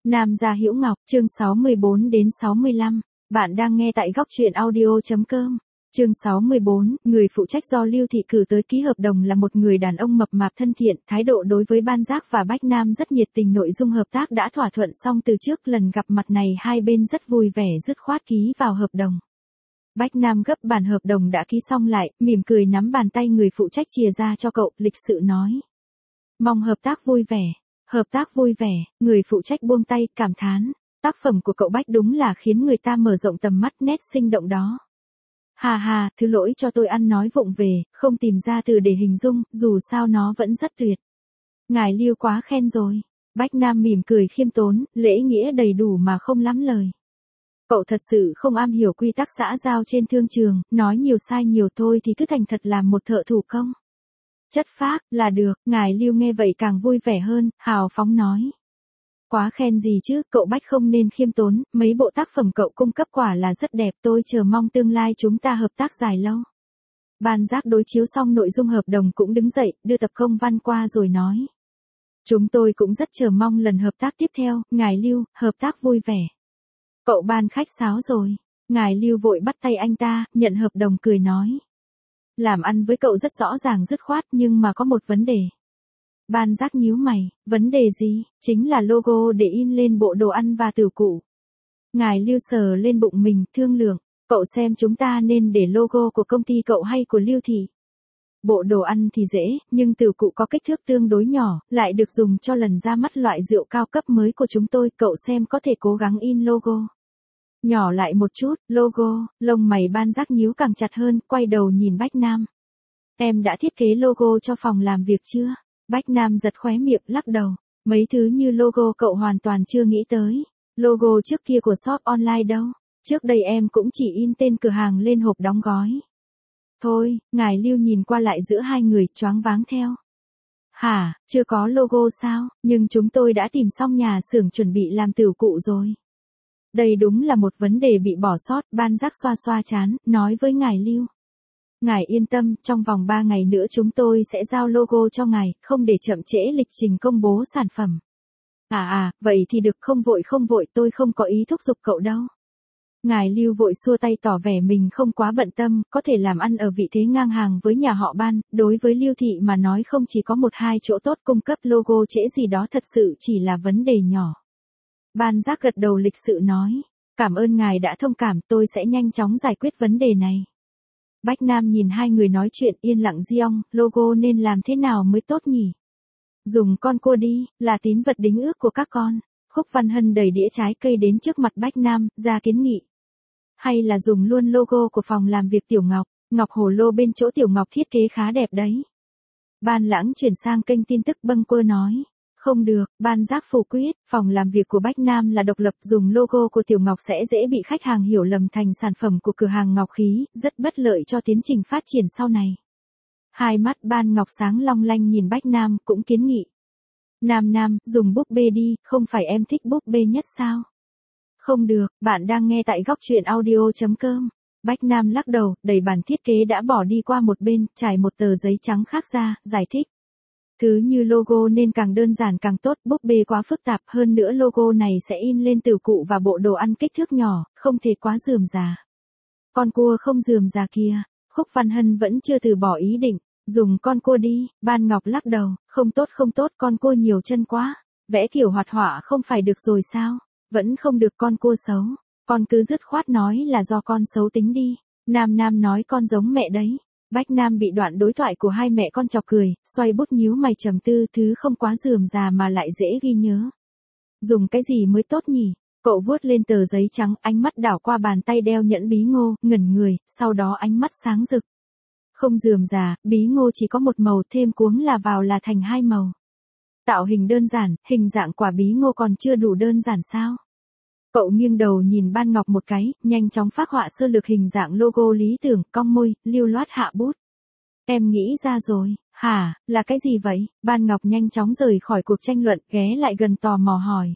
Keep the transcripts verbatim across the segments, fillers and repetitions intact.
Nam gia Hữu Ngọc, chương sáu mươi bốn đến sáu mươi lăm. Bạn đang nghe tại góc truyện audio.com. Chương sáu mươi bốn, người phụ trách do Lưu Thị cử tới ký hợp đồng là một người đàn ông mập mạp thân thiện, thái độ đối với Ban Giác và Bách Nam rất nhiệt tình, nội dung hợp tác đã thỏa thuận xong từ trước, lần gặp mặt này hai bên rất vui vẻ dứt khoát ký vào hợp đồng. Bách Nam gấp bản hợp đồng đã ký xong lại, mỉm cười nắm bàn tay người phụ trách chìa ra cho cậu, lịch sự nói. Mong hợp tác vui vẻ. Hợp tác vui vẻ, người phụ trách buông tay, cảm thán. Tác phẩm của cậu Bách đúng là khiến người ta mở rộng tầm mắt, nét sinh động đó. Hà hà, thứ lỗi cho tôi ăn nói vụng về, không tìm ra từ để hình dung, dù sao nó vẫn rất tuyệt. Ngài Lưu quá khen rồi. Bách Nam mỉm cười khiêm tốn, lễ nghĩa đầy đủ mà không lắm lời. Cậu thật sự không am hiểu quy tắc xã giao trên thương trường, nói nhiều sai nhiều thôi thì cứ thành thật làm một thợ thủ công. Chất phác, là được, ngài Lưu nghe vậy càng vui vẻ hơn, hào phóng nói. Quá khen gì chứ, cậu Bách không nên khiêm tốn, mấy bộ tác phẩm cậu cung cấp quả là rất đẹp, tôi chờ mong tương lai chúng ta hợp tác dài lâu. Ban Giác đối chiếu xong nội dung hợp đồng cũng đứng dậy, đưa tập công văn qua rồi nói. Chúng tôi cũng rất chờ mong lần hợp tác tiếp theo, ngài Lưu, hợp tác vui vẻ. Cậu Ban khách sáo rồi, ngài Lưu vội bắt tay anh ta, nhận hợp đồng cười nói. Làm ăn với cậu rất rõ ràng dứt khoát nhưng mà có một vấn đề. Ban Giác nhíu mày, vấn đề gì? Chính là logo để in lên bộ đồ ăn và tửu cụ. Ngài Lưu sờ lên bụng mình, thương lượng, cậu xem chúng ta nên để logo của công ty cậu hay của Lưu Thị. Bộ đồ ăn thì dễ, nhưng tửu cụ có kích thước tương đối nhỏ, lại được dùng cho lần ra mắt loại rượu cao cấp mới của chúng tôi, cậu xem có thể cố gắng in logo. Nhỏ lại một chút, logo, lông mày Ban Giác nhíu càng chặt hơn, quay đầu nhìn Bách Nam. Em đã thiết kế logo cho phòng làm việc chưa? Bách Nam giật khóe miệng, lắc đầu. Mấy thứ như logo cậu hoàn toàn chưa nghĩ tới. Logo trước kia của shop online đâu? Trước đây em cũng chỉ in tên cửa hàng lên hộp đóng gói. Thôi, ngài Lưu nhìn qua lại giữa hai người, choáng váng theo. Hả, chưa có logo sao? Nhưng chúng tôi đã tìm xong nhà xưởng chuẩn bị làm tửu cụ rồi. Đây đúng là một vấn đề bị bỏ sót, Ban Giác xoa xoa trán, nói với ngài Lưu. Ngài yên tâm, trong vòng ba ngày nữa chúng tôi sẽ giao logo cho ngài, không để chậm trễ lịch trình công bố sản phẩm. À à, vậy thì được, không vội không vội, tôi không có ý thúc giục cậu đâu. Ngài Lưu vội xua tay tỏ vẻ mình không quá bận tâm, có thể làm ăn ở vị thế ngang hàng với nhà họ Ban, đối với Lưu Thị mà nói không chỉ có một hai chỗ tốt, cung cấp logo trễ gì đó thật sự chỉ là vấn đề nhỏ. Ban Giác gật đầu lịch sự nói, cảm ơn ngài đã thông cảm, tôi sẽ nhanh chóng giải quyết vấn đề này. Bách Nam nhìn hai người nói chuyện yên lặng riêng, logo nên làm thế nào mới tốt nhỉ? Dùng con cua đi, là tín vật đính ước của các con. Khúc Văn Hân đẩy đĩa trái cây đến trước mặt Bách Nam, ra kiến nghị. Hay là dùng luôn logo của phòng làm việc Tiểu Ngọc, Ngọc Hồ Lô bên chỗ Tiểu Ngọc thiết kế khá đẹp đấy. Ban Lãng chuyển sang kênh tin tức bâng quơ nói. Không được, Ban Giác phủ quyết, phòng làm việc của Bách Nam là độc lập, dùng logo của Tiểu Ngọc sẽ dễ bị khách hàng hiểu lầm thành sản phẩm của cửa hàng Ngọc Khí, rất bất lợi cho tiến trình phát triển sau này. Hai mắt Ban Ngọc sáng long lanh nhìn Bách Nam, cũng kiến nghị. Nam Nam, dùng búp bê đi, không phải em thích búp bê nhất sao? Không được, bạn đang nghe tại góc truyện audio.com. Bách Nam lắc đầu, đẩy bản thiết kế đã bỏ đi qua một bên, trải một tờ giấy trắng khác ra, giải thích. Thứ như logo nên càng đơn giản càng tốt, búp bê quá phức tạp, hơn nữa logo này sẽ in lên tửu cụ và bộ đồ ăn kích thước nhỏ, không thể quá rườm rà. Con cua không rườm rà kia, Khúc Văn Hân vẫn chưa từ bỏ ý định, dùng con cua đi, Ban Ngọc lắc đầu, không tốt không tốt, con cua nhiều chân quá, vẽ kiểu hoạt họa không phải được rồi sao, vẫn không được, con cua xấu, con cứ dứt khoát nói là do con xấu tính đi, Nam Nam nói con giống mẹ đấy. Bách Nam bị đoạn đối thoại của hai mẹ con chọc cười, xoay bút nhíu mày trầm tư, thứ không quá rườm rà mà lại dễ ghi nhớ. Dùng cái gì mới tốt nhỉ? Cậu vuốt lên tờ giấy trắng, ánh mắt đảo qua bàn tay đeo nhẫn bí ngô, ngẩn người, sau đó ánh mắt sáng rực. Không rườm rà, bí ngô chỉ có một màu, thêm cuống là vào là thành hai màu. Tạo hình đơn giản, hình dạng quả bí ngô còn chưa đủ đơn giản sao? Cậu nghiêng đầu nhìn Ban Ngọc một cái, nhanh chóng phác họa sơ lược hình dạng logo lý tưởng, cong môi, lưu loát hạ bút. Em nghĩ ra rồi, hả, là cái gì vậy? Ban Ngọc nhanh chóng rời khỏi cuộc tranh luận, ghé lại gần tò mò hỏi.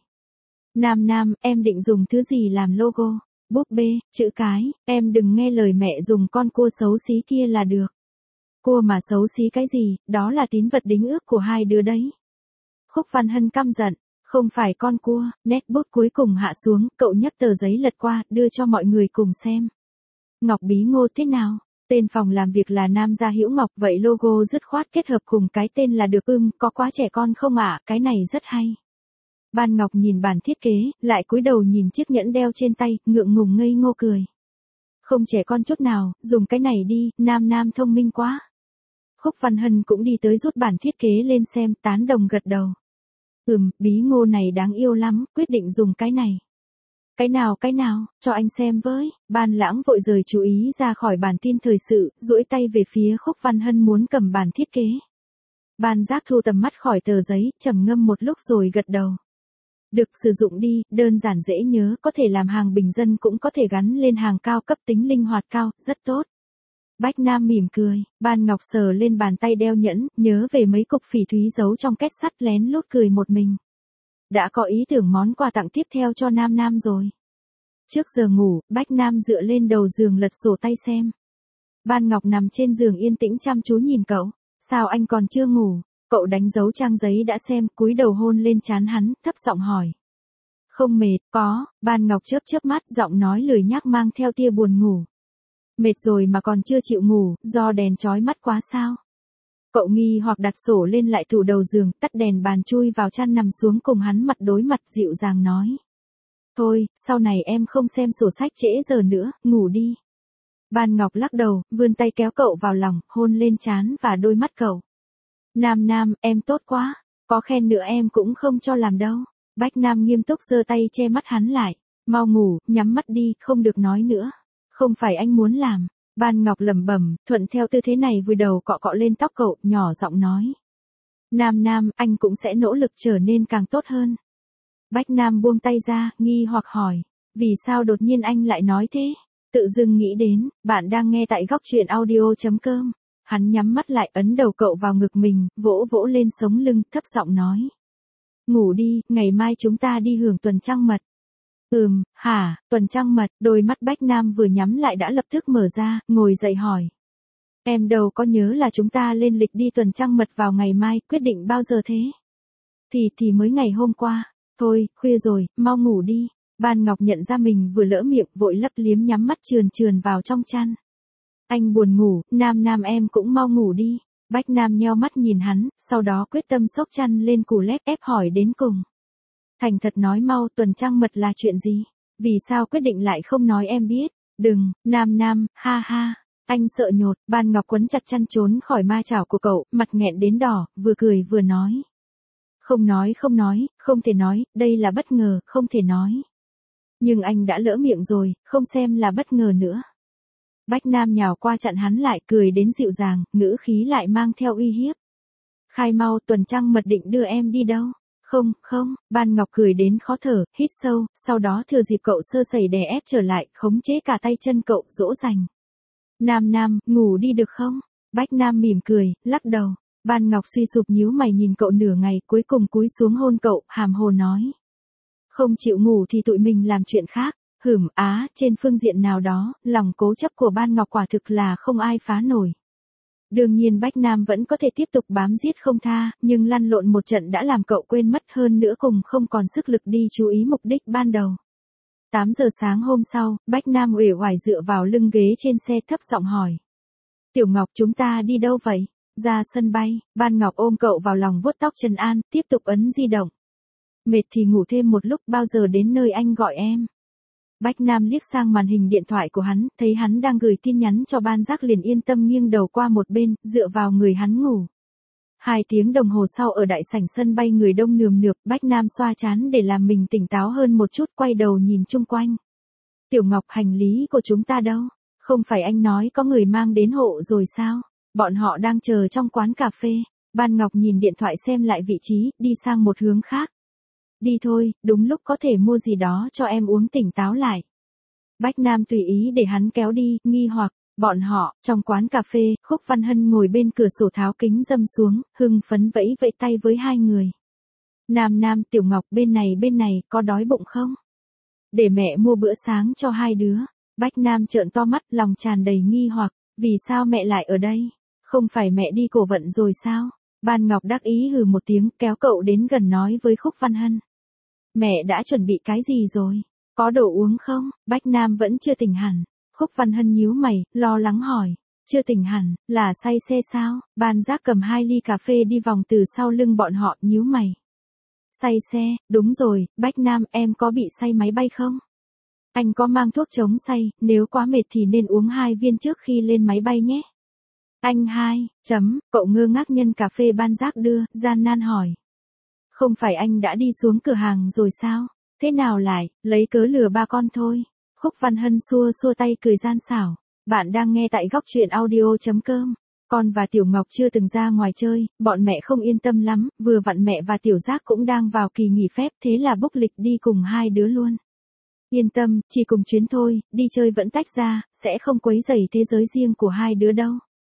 Nam Nam, em định dùng thứ gì làm logo? Búp bê, chữ cái, em đừng nghe lời mẹ, dùng con cua xấu xí kia là được. Cua mà xấu xí cái gì, đó là tín vật đính ước của hai đứa đấy. Khúc Văn Hân căm giận. Không phải con cua, nét bút cuối cùng hạ xuống, cậu nhấc tờ giấy lật qua, đưa cho mọi người cùng xem. Ngọc Bí Ngô thế nào? Tên phòng làm việc là Nam Gia Hữu Ngọc, vậy logo dứt khoát kết hợp cùng cái tên là được. Ưm, có quá trẻ con không ạ, cái này rất hay. Ban Ngọc nhìn bản thiết kế, lại cúi đầu nhìn chiếc nhẫn đeo trên tay, ngượng ngùng ngây ngô cười. Không trẻ con chút nào, dùng cái này đi, Nam Nam thông minh quá. Khúc Văn Hân cũng đi tới rút bản thiết kế lên xem, tán đồng gật đầu. Ừm, Bí Ngô này đáng yêu lắm, quyết định dùng cái này. Cái nào cái nào, cho anh xem với. Ban Lãng vội rời chú ý ra khỏi bản tin thời sự, duỗi tay về phía Khúc Văn Hân muốn cầm bản thiết kế. Ban Giác thu tầm mắt khỏi tờ giấy, trầm ngâm một lúc rồi gật đầu. Được, sử dụng đi, đơn giản dễ nhớ, có thể làm hàng bình dân cũng có thể gắn lên hàng cao cấp, tính linh hoạt cao, rất tốt. Bách Nam mỉm cười, Ban Ngọc sờ lên bàn tay đeo nhẫn, nhớ về mấy cục phỉ thúy giấu trong két sắt, lén lút cười một mình. Đã có ý tưởng món quà tặng tiếp theo cho Nam Nam rồi. Trước giờ ngủ, Bách Nam dựa lên đầu giường lật sổ tay xem. Ban Ngọc nằm trên giường yên tĩnh chăm chú nhìn cậu. Sao anh còn chưa ngủ? Cậu đánh dấu trang giấy đã xem, cúi đầu hôn lên trán hắn, thấp giọng hỏi. Không mệt, có, Ban Ngọc chớp chớp mắt, giọng nói lười nhác mang theo tia buồn ngủ. Mệt rồi mà còn chưa chịu ngủ, do đèn chói mắt quá sao? Cậu nghi hoặc đặt sổ lên lại tủ đầu giường, tắt đèn bàn chui vào chăn nằm xuống cùng hắn mặt đối mặt, dịu dàng nói. Thôi, sau này em không xem sổ sách trễ giờ nữa, ngủ đi. Ban Ngọc lắc đầu, vươn tay kéo cậu vào lòng, hôn lên trán và đôi mắt cậu. Nam Nam, em tốt quá, có khen nữa em cũng không cho làm đâu. Bách Nam nghiêm túc giơ tay che mắt hắn lại. Mau ngủ, nhắm mắt đi, không được nói nữa. Không phải anh muốn làm. Ban Ngọc lẩm bẩm, thuận theo tư thế này vùi đầu cọ cọ lên tóc cậu, nhỏ giọng nói. Nam Nam, anh cũng sẽ nỗ lực trở nên càng tốt hơn. Bách Nam buông tay ra, nghi hoặc hỏi. Vì sao đột nhiên anh lại nói thế? Tự dưng nghĩ đến, bạn đang nghe tại góc truyện audio chấm com. Hắn nhắm mắt lại, ấn đầu cậu vào ngực mình, vỗ vỗ lên sống lưng, thấp giọng nói. Ngủ đi, ngày mai chúng ta đi hưởng tuần trăng mật. Ừm, hả, tuần trăng mật, đôi mắt Bách Nam vừa nhắm lại đã lập tức mở ra, ngồi dậy hỏi. Em đâu có nhớ là chúng ta lên lịch đi tuần trăng mật vào ngày mai, quyết định bao giờ thế? Thì thì mới ngày hôm qua, thôi, khuya rồi, mau ngủ đi. Ban Ngọc nhận ra mình vừa lỡ miệng, vội lấp liếm nhắm mắt trườn trườn vào trong chăn. Anh buồn ngủ, Nam Nam em cũng mau ngủ đi. Bách Nam nheo mắt nhìn hắn, sau đó quyết tâm xốc chăn lên củ lép ép hỏi đến cùng. Thành thật nói mau, tuần trăng mật là chuyện gì? Vì sao quyết định lại không nói em biết? Đừng, Nam Nam, ha ha. Anh sợ nhột, Ban Ngọc quấn chặt chăn trốn khỏi ma chảo của cậu, mặt nghẹn đến đỏ, vừa cười vừa nói. Không nói không nói, không thể nói, đây là bất ngờ, không thể nói. Nhưng anh đã lỡ miệng rồi, không xem là bất ngờ nữa. Bách Nam nhào qua chặn hắn lại, cười đến dịu dàng, ngữ khí lại mang theo uy hiếp. Khai mau, tuần trăng mật định đưa em đi đâu? Không, không, Ban Ngọc cười đến khó thở, hít sâu, sau đó thừa dịp cậu sơ sẩy đè ép trở lại, khống chế cả tay chân cậu, dỗ dành. Nam Nam, ngủ đi được không? Bách Nam mỉm cười, lắc đầu. Ban Ngọc suy sụp nhíu mày nhìn cậu nửa ngày, cuối cùng cúi xuống hôn cậu, hàm hồ nói. Không chịu ngủ thì tụi mình làm chuyện khác. Hửm, á, trên phương diện nào đó, lòng cố chấp của Ban Ngọc quả thực là không ai phá nổi. Đương nhiên Bách Nam vẫn có thể tiếp tục bám giết không tha, nhưng lăn lộn một trận đã làm cậu quên mất, hơn nữa cùng không còn sức lực đi chú ý mục đích ban đầu. tám giờ sáng hôm sau, Bách Nam uể oải dựa vào lưng ghế trên xe, thấp giọng hỏi. Tiểu Ngọc, chúng ta đi đâu vậy? Ra sân bay. Ban Ngọc ôm cậu vào lòng vuốt tóc trấn an, tiếp tục ấn di động. Mệt thì ngủ thêm một lúc, bao giờ đến nơi anh gọi em? Bách Nam liếc sang màn hình điện thoại của hắn, thấy hắn đang gửi tin nhắn cho Ban Giác liền yên tâm nghiêng đầu qua một bên, dựa vào người hắn ngủ. Hai tiếng đồng hồ sau ở đại sảnh sân bay người đông nườm nượp, Bách Nam xoa trán để làm mình tỉnh táo hơn một chút, quay đầu nhìn chung quanh. Tiểu Ngọc, hành lý của chúng ta đâu? Không phải anh nói có người mang đến hộ rồi sao? Bọn họ đang chờ trong quán cà phê. Ban Ngọc nhìn điện thoại xem lại vị trí, đi sang một hướng khác. Đi thôi, đúng lúc có thể mua gì đó cho em uống tỉnh táo lại. Bách Nam tùy ý để hắn kéo đi, nghi hoặc, bọn họ, trong quán cà phê, Khúc Văn Hân ngồi bên cửa sổ tháo kính râm xuống, hưng phấn vẫy vẫy tay với hai người. Nam Nam, Tiểu Ngọc, bên này bên này, có đói bụng không? Để mẹ mua bữa sáng cho hai đứa. Bách Nam trợn to mắt, lòng tràn đầy nghi hoặc, vì sao mẹ lại ở đây? Không phải mẹ đi cổ vận rồi sao? Ban Ngọc đắc ý hừ một tiếng, kéo cậu đến gần nói với Khúc Văn Hân. Mẹ đã chuẩn bị cái gì rồi? Có đồ uống không? Bách Nam vẫn chưa tỉnh hẳn. Khúc Văn Hân nhíu mày, lo lắng hỏi. Chưa tỉnh hẳn, là say xe sao? Ban Giác cầm hai ly cà phê đi vòng từ sau lưng bọn họ, nhíu mày. Say xe, đúng rồi, Bách Nam, em có bị say máy bay không? Anh có mang thuốc chống say, nếu quá mệt thì nên uống hai viên trước khi lên máy bay nhé. Anh hai, chấm, cậu ngơ ngác nhân cà phê Ban Giác đưa, gian nan hỏi. Không phải anh đã đi xuống cửa hàng rồi sao? Thế nào lại, lấy cớ lừa ba con thôi. Khúc Văn Hân xua xua tay cười gian xảo. Bạn đang nghe tại góc truyện audio.com. Con và Tiểu Ngọc chưa từng ra ngoài chơi, bọn mẹ không yên tâm lắm, vừa vặn mẹ và Tiểu Giác cũng đang vào kỳ nghỉ phép, thế là book lịch đi cùng hai đứa luôn. Yên tâm, chỉ cùng chuyến thôi, đi chơi vẫn tách ra, sẽ không quấy rầy thế giới riêng của hai đứa đâu.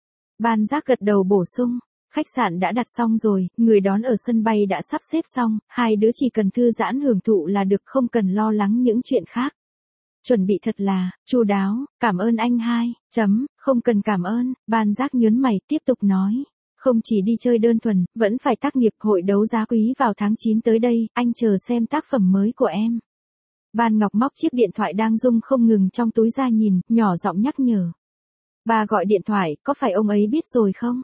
Ban Giác gật đầu bổ sung, khách sạn đã đặt xong rồi, người đón ở sân bay đã sắp xếp xong, hai đứa chỉ cần thư giãn hưởng thụ là được, không cần lo lắng những chuyện khác. Chuẩn bị thật là chu đáo, cảm ơn anh hai, chấm, không cần cảm ơn. Ban Giác nhớn mày tiếp tục nói. Không chỉ đi chơi đơn thuần, vẫn phải tác nghiệp hội đấu giá quý vào tháng chín tới đây, anh chờ xem tác phẩm mới của em. Ban Ngọc móc chiếc điện thoại đang rung không ngừng trong túi ra nhìn, nhỏ giọng nhắc nhở. Bà gọi điện thoại, có phải ông ấy biết rồi không?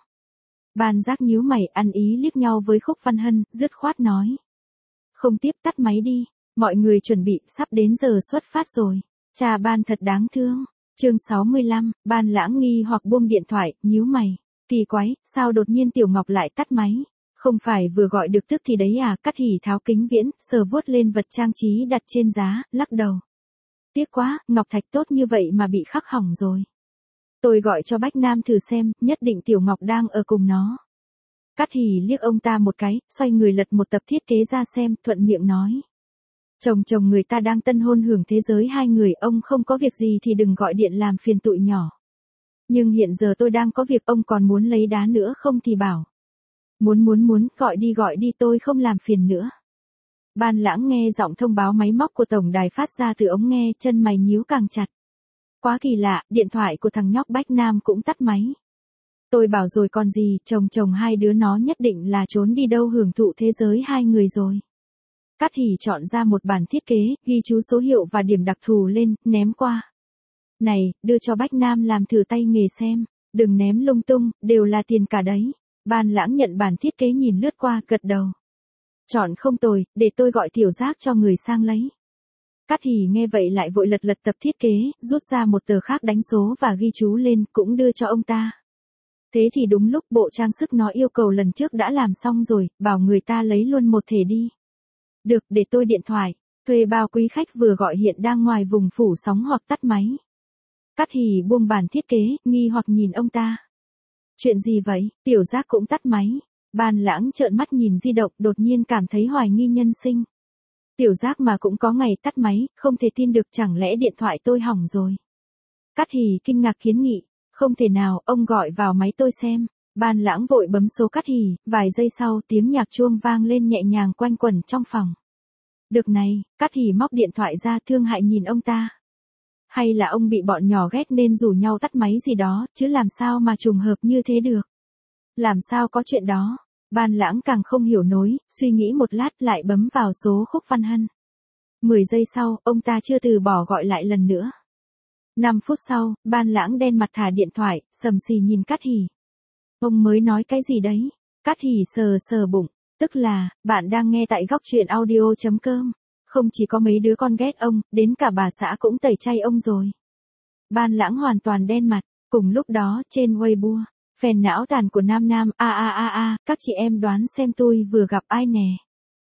Ban Giác nhíu mày, ăn ý liếc nhau với Khúc Văn Hân, dứt khoát nói. Không tiếp, tắt máy đi, mọi người chuẩn bị, sắp đến giờ xuất phát rồi. Cha Ban thật đáng thương. Chương sáu mươi lăm, Ban Lãng nghi hoặc buông điện thoại, nhíu mày. Kỳ quái, sao đột nhiên Tiểu Ngọc lại tắt máy? Không phải vừa gọi được tức thì đấy à? Cát Hỉ tháo kính viễn, sờ vuốt lên vật trang trí đặt trên giá, lắc đầu. Tiếc quá, ngọc thạch tốt như vậy mà bị khắc hỏng rồi. Tôi gọi cho Bách Nam thử xem, nhất định Tiểu Ngọc đang ở cùng nó. Cát Hỉ liếc ông ta một cái, xoay người lật một tập thiết kế ra xem, thuận miệng nói. Chồng chồng người ta đang tân hôn hưởng thế giới hai người, ông không có việc gì thì đừng gọi điện làm phiền tụi nhỏ. Nhưng hiện giờ tôi đang có việc, ông còn muốn lấy đá nữa không thì bảo. Muốn muốn muốn, gọi đi gọi đi, tôi không làm phiền nữa. Ban Lãng nghe giọng thông báo máy móc của tổng đài phát ra từ ống nghe, chân mày nhíu càng chặt. Quá kỳ lạ, điện thoại của thằng nhóc Bách Nam cũng tắt máy. Tôi bảo rồi còn gì, chồng chồng hai đứa nó nhất định là trốn đi đâu hưởng thụ thế giới hai người rồi. Cát Hỉ chọn ra một bản thiết kế, ghi chú số hiệu và điểm đặc thù lên, ném qua. Này, đưa cho Bách Nam làm thử tay nghề xem, đừng ném lung tung, đều là tiền cả đấy. Ban Lãng nhận bản thiết kế nhìn lướt qua, gật đầu. Chọn không tồi, để tôi gọi Tiểu Giác cho người sang lấy. Cát Hỉ nghe vậy lại vội lật lật tập thiết kế, rút ra một tờ khác đánh số và ghi chú lên, cũng đưa cho ông ta. Thế thì đúng lúc bộ trang sức nó yêu cầu lần trước đã làm xong rồi, bảo người ta lấy luôn một thể đi. Được, để tôi điện thoại, thuê bao quý khách vừa gọi hiện đang ngoài vùng phủ sóng hoặc tắt máy. Cát Hỉ buông bản thiết kế, nghi hoặc nhìn ông ta. Chuyện gì vậy, Tiểu Giác cũng tắt máy. Ban Lãng trợn mắt nhìn di động, đột nhiên cảm thấy hoài nghi nhân sinh. Tiểu Giác mà cũng có ngày tắt máy, không thể tin được, chẳng lẽ điện thoại tôi hỏng rồi. Cát Hỉ kinh ngạc kiến nghị, không thể nào, ông gọi vào máy tôi xem. Ban Lãng vội bấm số Cát Hỉ, vài giây sau tiếng nhạc chuông vang lên nhẹ nhàng quanh quẩn trong phòng. Được này, Cát Hỉ móc điện thoại ra thương hại nhìn ông ta. Hay là ông bị bọn nhỏ ghét nên rủ nhau tắt máy gì đó, chứ làm sao mà trùng hợp như thế được. Làm sao có chuyện đó. Ban Lãng càng không hiểu nổi, suy nghĩ một lát lại bấm vào số Khúc Văn Hân. Mười giây sau, ông ta chưa từ bỏ gọi lại lần nữa. Năm phút sau, Ban Lãng đen mặt thả điện thoại, sầm xì nhìn Cát Hỉ. Ông mới nói cái gì đấy? Cát Hỉ sờ sờ bụng, tức là, bạn đang nghe tại góc truyện audio.com. Không chỉ có mấy đứa con ghét ông, đến cả bà xã cũng tẩy chay ông rồi. Ban Lãng hoàn toàn đen mặt, cùng lúc đó, trên Weibo, phèn não tàn của Nam Nam, a a a a, các chị em đoán xem tôi vừa gặp ai nè.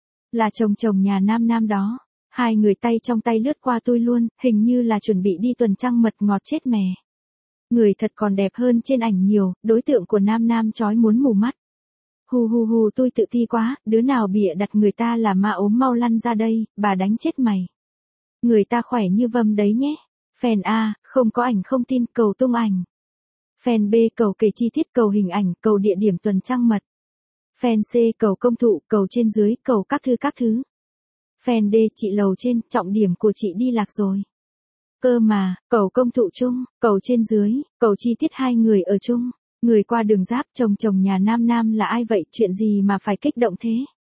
Là chồng chồng nhà Nam Nam đó. Hai người tay trong tay lướt qua tôi luôn, hình như là chuẩn bị đi tuần trăng mật ngọt chết mè. Người thật còn đẹp hơn trên ảnh nhiều, đối tượng của Nam Nam chói muốn mù mắt. Hù hù hù, tôi tự ti quá, đứa nào bịa đặt người ta là ma ốm mau lăn ra đây, bà đánh chết mày. Người ta khỏe như vâm đấy nhé. Fan A, không có ảnh không tin, cầu tung ảnh. Fan B, cầu kể chi tiết, cầu hình ảnh, cầu địa điểm tuần trăng mật. Fan C, cầu công thụ, cầu trên dưới, cầu các thứ các thứ. Fan D, chị lầu trên, trọng điểm của chị đi lạc rồi. Cơ mà, cầu công thụ chung, cầu trên dưới, cầu chi tiết hai người ở chung. Người qua đường giáp, chồng chồng nhà Nam Nam là ai vậy, chuyện gì mà phải kích động thế?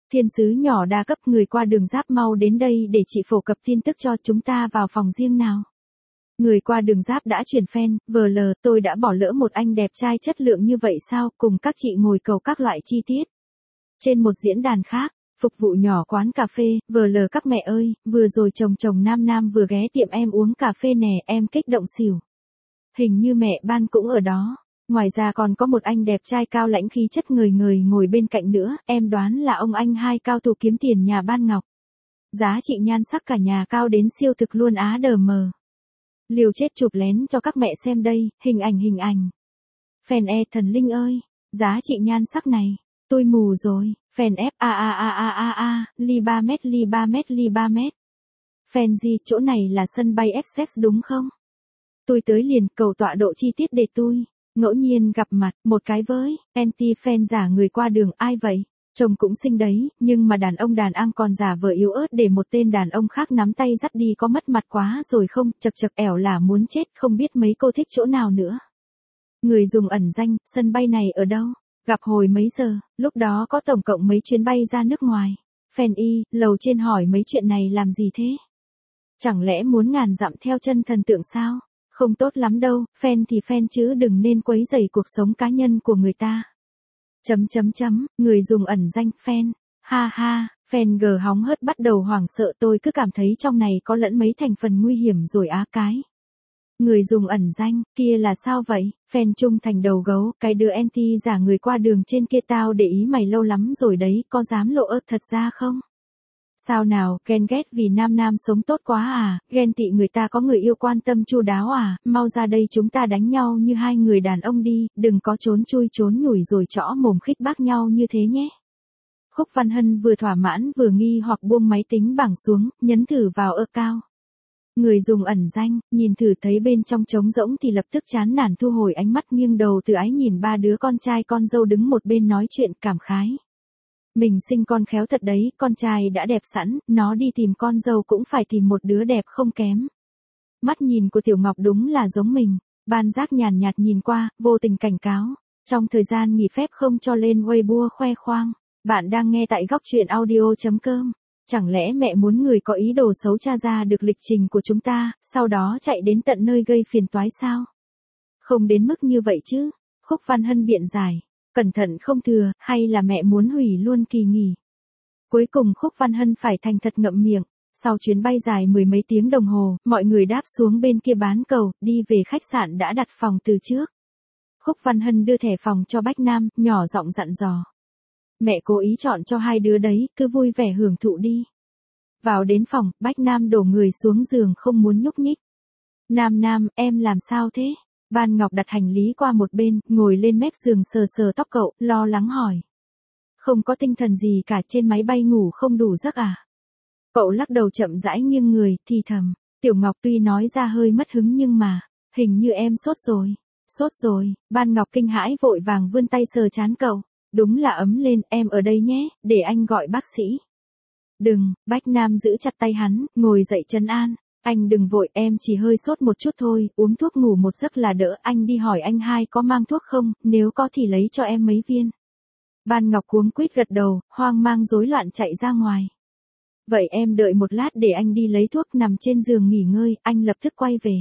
Thiên sứ nhỏ đa cấp, người qua đường Giáp mau đến đây để chị phổ cập tin tức cho chúng ta, vào phòng riêng nào. Người qua đường Giáp đã chuyển fan, vờ lờ, tôi đã bỏ lỡ một anh đẹp trai chất lượng như vậy sao, cùng các chị ngồi cầu các loại chi tiết. Trên một diễn đàn khác, phục vụ nhỏ quán cà phê, vờ lờ các mẹ ơi, vừa rồi chồng chồng Nam Nam vừa ghé tiệm em uống cà phê nè, em kích động xỉu. Hình như mẹ Ban cũng ở đó. Ngoài ra còn có một anh đẹp trai cao lãnh khí chất người người ngồi bên cạnh nữa, em đoán là ông anh hai cao thủ kiếm tiền nhà Ban Ngọc. Giá trị nhan sắc cả nhà cao đến siêu thực luôn á đờ mờ. Liều chết chụp lén cho các mẹ xem đây, hình ảnh hình ảnh. Phèn e thần linh ơi, giá trị nhan sắc này, tôi mù rồi, phèn ép a a a a a a, ly ba mét ly ba mét ly ba mét. Phèn gì, chỗ này là sân bay Essex đúng không? Tôi tới liền, cầu tọa độ chi tiết để tôi. Ngẫu nhiên gặp mặt, một cái với, anti-fan giả người qua đường, ai vậy? Chồng cũng xinh đấy, nhưng mà đàn ông đàn an còn giả vờ yếu ớt để một tên đàn ông khác nắm tay dắt đi, có mất mặt quá rồi không? Chật chật ẻo là muốn chết, không biết mấy cô thích chỗ nào nữa. Người dùng ẩn danh, sân bay này ở đâu? Gặp hồi mấy giờ? Lúc đó có tổng cộng mấy chuyến bay ra nước ngoài? Fan y, lầu trên hỏi mấy chuyện này làm gì thế? Chẳng lẽ muốn ngàn dặm theo chân thần tượng sao? Không tốt lắm đâu, fan thì fan chứ đừng nên quấy rầy cuộc sống cá nhân của người ta. Chấm chấm chấm, người dùng ẩn danh, fan. Ha ha, fan gờ hóng hớt bắt đầu hoảng sợ, tôi cứ cảm thấy trong này có lẫn mấy thành phần nguy hiểm rồi á cái. Người dùng ẩn danh, kia là sao vậy? Fan trung thành đầu gấu, cái đứa anti giả người qua đường trên kia, tao để ý mày lâu lắm rồi đấy, có dám lộ ớt thật ra không? Sao nào, ghen ghét vì Nam Nam sống tốt quá à, ghen tị người ta có người yêu quan tâm chu đáo à, mau ra đây chúng ta đánh nhau như hai người đàn ông đi, đừng có trốn chui trốn nhủi rồi trõ mồm khích bác nhau như thế nhé. Khúc Văn Hân vừa thỏa mãn vừa nghi hoặc buông máy tính bảng xuống, nhấn thử vào ơ cao. Người dùng ẩn danh, nhìn thử thấy bên trong trống rỗng thì lập tức chán nản thu hồi ánh mắt, nghiêng đầu từ ái nhìn ba đứa con trai con dâu đứng một bên nói chuyện cảm khái. Mình sinh con khéo thật đấy, con trai đã đẹp sẵn, nó đi tìm con dâu cũng phải tìm một đứa đẹp không kém. Mắt nhìn của Tiểu Ngọc đúng là giống mình, Ban Giác nhàn nhạt nhìn qua, vô tình cảnh cáo. Trong thời gian nghỉ phép không cho lên Weibo khoe khoang. Bạn đang nghe tại góc truyện audio chấm com. Chẳng lẽ mẹ muốn người có ý đồ xấu tra ra được lịch trình của chúng ta, sau đó chạy đến tận nơi gây phiền toái sao? Không đến mức như vậy chứ, Khúc Văn Hân biện giải. Cẩn thận không thừa, hay là mẹ muốn hủy luôn kỳ nghỉ? Cuối cùng Khúc Văn Hân phải thành thật ngậm miệng. Sau chuyến bay dài mười mấy tiếng đồng hồ, mọi người đáp xuống bên kia bán cầu, đi về khách sạn đã đặt phòng từ trước. Khúc Văn Hân đưa thẻ phòng cho Bách Nam, nhỏ giọng dặn dò. Mẹ cố ý chọn cho hai đứa đấy, cứ vui vẻ hưởng thụ đi. Vào đến phòng, Bách Nam đổ người xuống giường không muốn nhúc nhích. Nam Nam, em làm sao thế? Ban Ngọc đặt hành lý qua một bên, ngồi lên mép giường sờ sờ tóc cậu, lo lắng hỏi. Không có tinh thần gì cả, trên máy bay ngủ không đủ giấc à? Cậu lắc đầu chậm rãi nghiêng người, thì thầm. Tiểu Ngọc tuy nói ra hơi mất hứng nhưng mà, hình như em sốt rồi. Sốt rồi, Ban Ngọc kinh hãi vội vàng vươn tay sờ trán cậu. Đúng là ấm lên, em ở đây nhé, để anh gọi bác sĩ. Đừng, Bách Nam giữ chặt tay hắn, ngồi dậy trấn an. Anh đừng vội, em chỉ hơi sốt một chút thôi, uống thuốc ngủ một giấc là đỡ, anh đi hỏi anh hai có mang thuốc không, nếu có thì lấy cho em mấy viên. Ban Ngọc cuống quýt gật đầu, hoang mang rối loạn chạy ra ngoài. Vậy em đợi một lát để anh đi lấy thuốc, nằm trên giường nghỉ ngơi, anh lập tức quay về.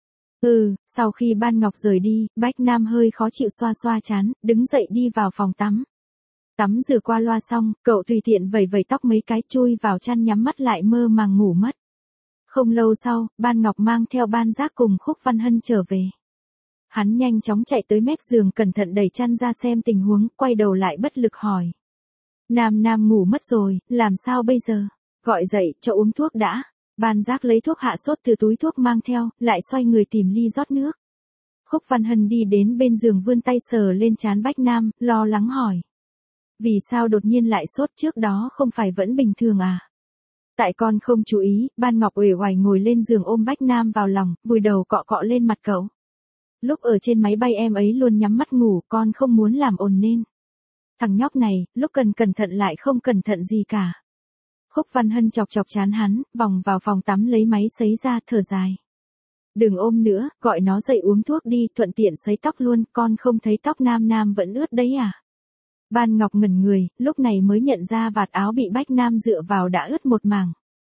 Ừ, sau khi Ban Ngọc rời đi, Bách Nam hơi khó chịu xoa xoa trán, đứng dậy đi vào phòng tắm. Tắm rửa qua loa xong, cậu tùy tiện vẩy vẩy tóc mấy cái, chui vào chăn nhắm mắt lại mơ màng ngủ mất. Không lâu sau, Ban Ngọc mang theo Ban Giác cùng Khúc Văn Hân trở về. Hắn nhanh chóng chạy tới mép giường cẩn thận đẩy chăn ra xem tình huống, quay đầu lại bất lực hỏi. Nam Nam ngủ mất rồi, làm sao bây giờ? Gọi dậy, cho uống thuốc đã. Ban Giác lấy thuốc hạ sốt từ túi thuốc mang theo, lại xoay người tìm ly rót nước. Khúc Văn Hân đi đến bên giường vươn tay sờ lên trán Bách Nam, lo lắng hỏi. Vì sao đột nhiên lại sốt, trước đó không phải vẫn bình thường à? Tại con không chú ý, Ban Ngọc uể oải ngồi lên giường ôm Bách Nam vào lòng, vùi đầu cọ cọ lên mặt cậu. Lúc ở trên máy bay em ấy luôn nhắm mắt ngủ, con không muốn làm ồn nên. Thằng nhóc này, lúc cần cẩn thận lại không cẩn thận gì cả. Khúc Văn Hân chọc chọc trán hắn, vòng vào phòng tắm lấy máy sấy ra, thở dài. Đừng ôm nữa, gọi nó dậy uống thuốc đi, thuận tiện sấy tóc luôn, con không thấy tóc Nam Nam vẫn ướt đấy à? Ban Ngọc ngẩn người, lúc này mới nhận ra vạt áo bị Bách Nam dựa vào đã ướt một mảng.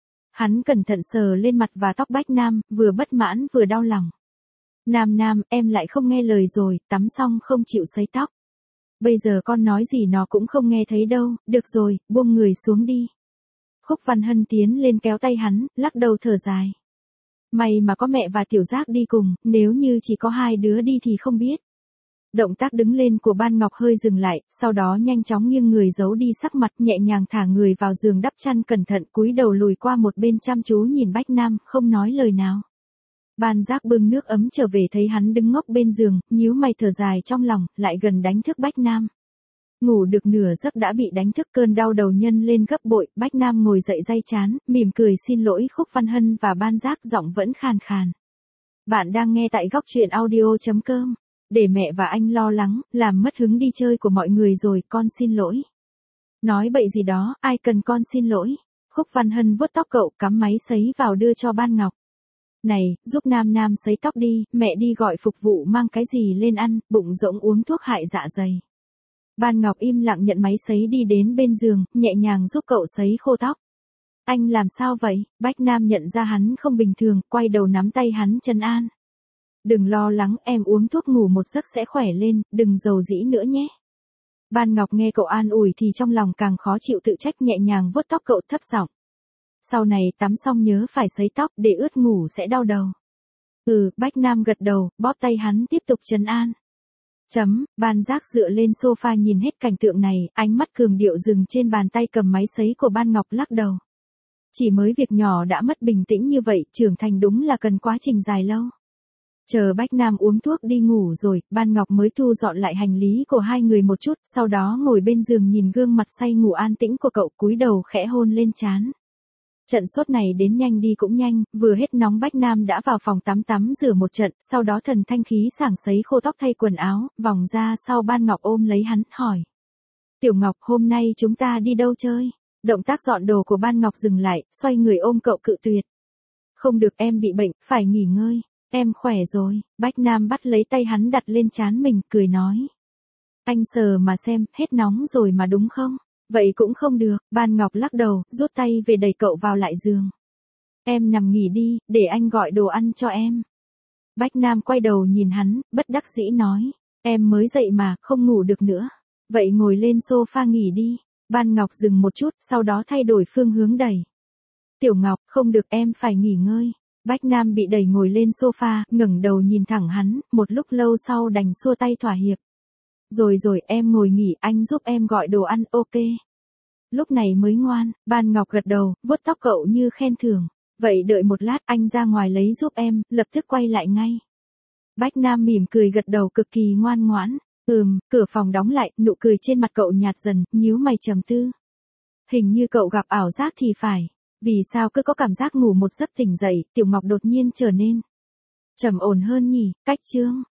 Hắn cẩn thận sờ lên mặt và tóc Bách Nam, vừa bất mãn vừa đau lòng. Nam Nam, em lại không nghe lời rồi, tắm xong không chịu sấy tóc. Bây giờ con nói gì nó cũng không nghe thấy đâu, được rồi, buông người xuống đi. Khúc Văn Hân tiến lên kéo tay hắn, lắc đầu thở dài. May mà có mẹ và Tiểu Giác đi cùng, nếu như chỉ có hai đứa đi thì không biết. Động tác đứng lên của Ban Ngọc hơi dừng lại, sau đó nhanh chóng nghiêng người giấu đi sắc mặt, nhẹ nhàng thả người vào giường đắp chăn cẩn thận, cúi đầu lùi qua một bên chăm chú nhìn Bách Nam, không nói lời nào. Ban Giác bưng nước ấm trở về thấy hắn đứng ngốc bên giường, nhíu mày thở dài trong lòng, lại gần đánh thức Bách Nam. Ngủ được nửa giấc đã bị đánh thức, cơn đau đầu nhân lên gấp bội, Bách Nam ngồi dậy day chán, mỉm cười xin lỗi Khúc Văn Hân và Ban Giác, giọng vẫn khàn khàn. Bạn đang nghe tại góc truyện audio chấm com. Để mẹ và anh lo lắng, làm mất hứng đi chơi của mọi người rồi, con xin lỗi. Nói bậy gì đó, ai cần con xin lỗi. Khúc Văn Hân vuốt tóc cậu, cắm máy sấy vào đưa cho Ban Ngọc. Này, giúp Nam Nam sấy tóc đi, mẹ đi gọi phục vụ mang cái gì lên ăn, bụng rỗng uống thuốc hại dạ dày. Ban Ngọc im lặng nhận máy sấy đi đến bên giường, nhẹ nhàng giúp cậu sấy khô tóc. Anh làm sao vậy? Bách Nam nhận ra hắn không bình thường, quay đầu nắm tay hắn trấn an. Đừng lo lắng, em uống thuốc ngủ một giấc sẽ khỏe lên, đừng dầu dĩ nữa nhé. Ban Ngọc nghe cậu an ủi thì trong lòng càng khó chịu, tự trách, nhẹ nhàng vuốt tóc cậu thấp giọng. Sau này tắm xong nhớ phải sấy tóc, để ướt ngủ sẽ đau đầu. Ừ, Bách Nam gật đầu, bóp tay hắn tiếp tục trấn an. Chấm, Ban Giác dựa lên sofa nhìn hết cảnh tượng này, ánh mắt cường điệu dừng trên bàn tay cầm máy sấy của Ban Ngọc, lắc đầu. Chỉ mới việc nhỏ đã mất bình tĩnh như vậy, trưởng thành đúng là cần quá trình dài lâu. Chờ Bách Nam uống thuốc đi ngủ rồi, Ban Ngọc mới thu dọn lại hành lý của hai người một chút, sau đó ngồi bên giường nhìn gương mặt say ngủ an tĩnh của cậu, cúi đầu khẽ hôn lên trán. Trận sốt này đến nhanh đi cũng nhanh, vừa hết nóng Bách Nam đã vào phòng tắm tắm rửa một trận, sau đó thần thanh khí sảng sấy khô tóc thay quần áo, vòng ra sau Ban Ngọc ôm lấy hắn, hỏi. Tiểu Ngọc, hôm nay chúng ta đi đâu chơi? Động tác dọn đồ của Ban Ngọc dừng lại, xoay người ôm cậu cự tuyệt. Không được, em bị bệnh, phải nghỉ ngơi. Em khỏe rồi. Bách Nam bắt lấy tay hắn đặt lên trán mình, cười nói. Anh sờ mà xem, hết nóng rồi mà đúng không? Vậy cũng không được. Ban Ngọc lắc đầu, rút tay về đẩy cậu vào lại giường. Em nằm nghỉ đi, để anh gọi đồ ăn cho em. Bách Nam quay đầu nhìn hắn, bất đắc dĩ nói. Em mới dậy mà, không ngủ được nữa. Vậy ngồi lên sofa nghỉ đi. Ban Ngọc dừng một chút, sau đó thay đổi phương hướng đẩy. Tiểu Ngọc, không được, em phải nghỉ ngơi. Bách Nam bị đẩy ngồi lên sofa, ngẩng đầu nhìn thẳng hắn, một lúc lâu sau đành xua tay thỏa hiệp. Rồi rồi, em ngồi nghỉ, anh giúp em gọi đồ ăn, ok. Lúc này mới ngoan. Ban Ngọc gật đầu, vuốt tóc cậu như khen thưởng. Vậy đợi một lát, anh ra ngoài lấy giúp em, lập tức quay lại ngay. Bách Nam mỉm cười gật đầu, cực kỳ ngoan ngoãn. Ừm, cửa phòng đóng lại, nụ cười trên mặt cậu nhạt dần, nhíu mày trầm tư. Hình như cậu gặp ảo giác thì phải. Vì sao cứ có cảm giác ngủ một giấc tỉnh dậy, Tiểu Ngọc đột nhiên trở nên trầm ổn hơn nhỉ? Cách chương